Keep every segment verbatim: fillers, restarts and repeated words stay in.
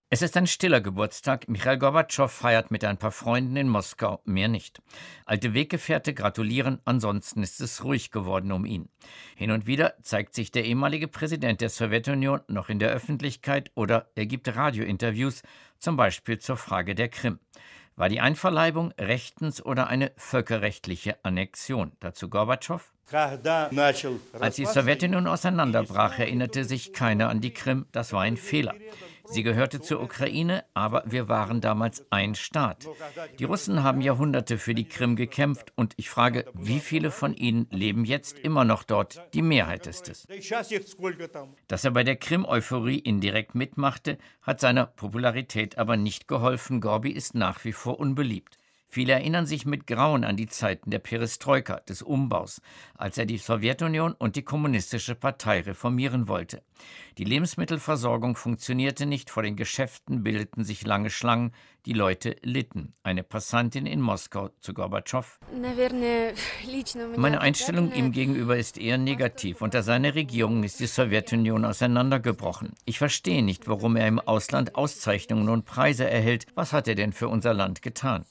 Es ist ein stiller Geburtstag. Michail Gorbatschow feiert mit ein paar Freunden in Moskau, mehr nicht. Alte Weggefährte gratulieren, ansonsten ist es ruhig geworden um ihn. Hin und wieder zeigt sich der ehemalige Präsident der Sowjetunion noch in der Öffentlichkeit oder er gibt Radiointerviews, zum Beispiel zur Frage der Krim. War die Einverleibung rechtens oder eine völkerrechtliche Annexion? Dazu Gorbatschow. Als die Sowjetunion auseinanderbrach, erinnerte sich keiner an die Krim. Das war ein Fehler. Sie gehörte zur Ukraine, aber wir waren damals ein Staat. Die Russen haben Jahrhunderte für die Krim gekämpft und ich frage, wie viele von ihnen leben jetzt immer noch dort? Die Mehrheit ist es. Dass er bei der Krim-Euphorie indirekt mitmachte, hat seiner Popularität aber nicht geholfen. Gorbi ist nach wie vor unbeliebt. Viele erinnern sich mit Grauen an die Zeiten der Perestroika, des Umbaus, als er die Sowjetunion und die Kommunistische Partei reformieren wollte. Die Lebensmittelversorgung funktionierte nicht, vor den Geschäften bildeten sich lange Schlangen, die Leute litten. Eine Passantin in Moskau zu Gorbatschow. Meine Einstellung ihm gegenüber ist eher negativ. Unter seiner Regierung ist die Sowjetunion auseinandergebrochen. Ich verstehe nicht, warum er im Ausland Auszeichnungen und Preise erhält. Was hat er denn für unser Land getan?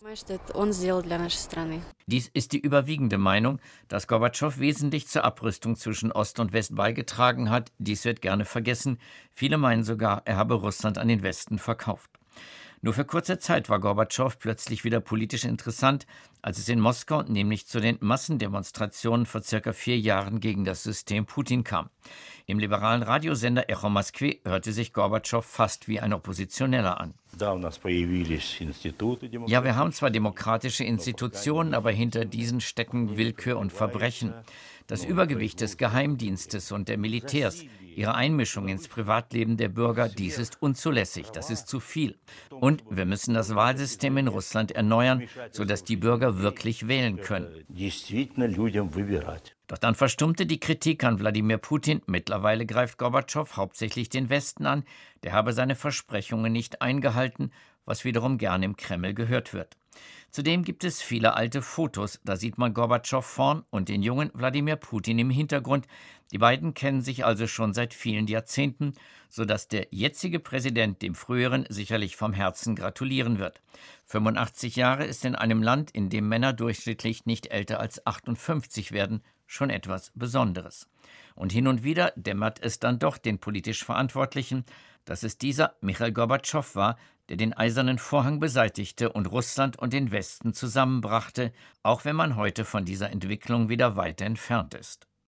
Dies ist die überwiegende Meinung, dass Gorbatschow wesentlich zur Abrüstung zwischen Ost und West beigetragen hat. Dies wird gerne vergessen. Viele meinen sogar, er habe Russland an den Westen verkauft. Nur für kurze Zeit war Gorbatschow plötzlich wieder politisch interessant, als es in Moskau nämlich zu den Massendemonstrationen vor circa vier Jahren gegen das System Putin kam. Im liberalen Radiosender Echo Moskwy hörte sich Gorbatschow fast wie ein Oppositioneller an. Ja, wir haben zwar demokratische Institutionen, aber hinter diesen stecken Willkür und Verbrechen. Das Übergewicht des Geheimdienstes und der Militärs, ihre Einmischung ins Privatleben der Bürger, dies ist unzulässig, das ist zu viel. Und wir müssen das Wahlsystem in Russland erneuern, sodass die Bürger wirklich wählen können. Doch dann verstummte die Kritik an Wladimir Putin. Mittlerweile greift Gorbatschow hauptsächlich den Westen an. Der habe seine Versprechungen nicht eingehalten, was wiederum gerne im Kreml gehört wird. Zudem gibt es viele alte Fotos. Da sieht man Gorbatschow vorn und den jungen Wladimir Putin im Hintergrund. Die beiden kennen sich also schon seit vielen Jahrzehnten, sodass der jetzige Präsident dem früheren sicherlich vom Herzen gratulieren wird. fünfundachtzig Jahre ist in einem Land, in dem Männer durchschnittlich nicht älter als achtundfünfzig werden, schon etwas Besonderes. Und hin und wieder dämmert es dann doch den politisch Verantwortlichen, dass es dieser Michail Gorbatschow war, der den Eisernen Vorhang beseitigte und Russland und den Westen zusammenbrachte, auch wenn man heute von dieser Entwicklung wieder weit entfernt ist.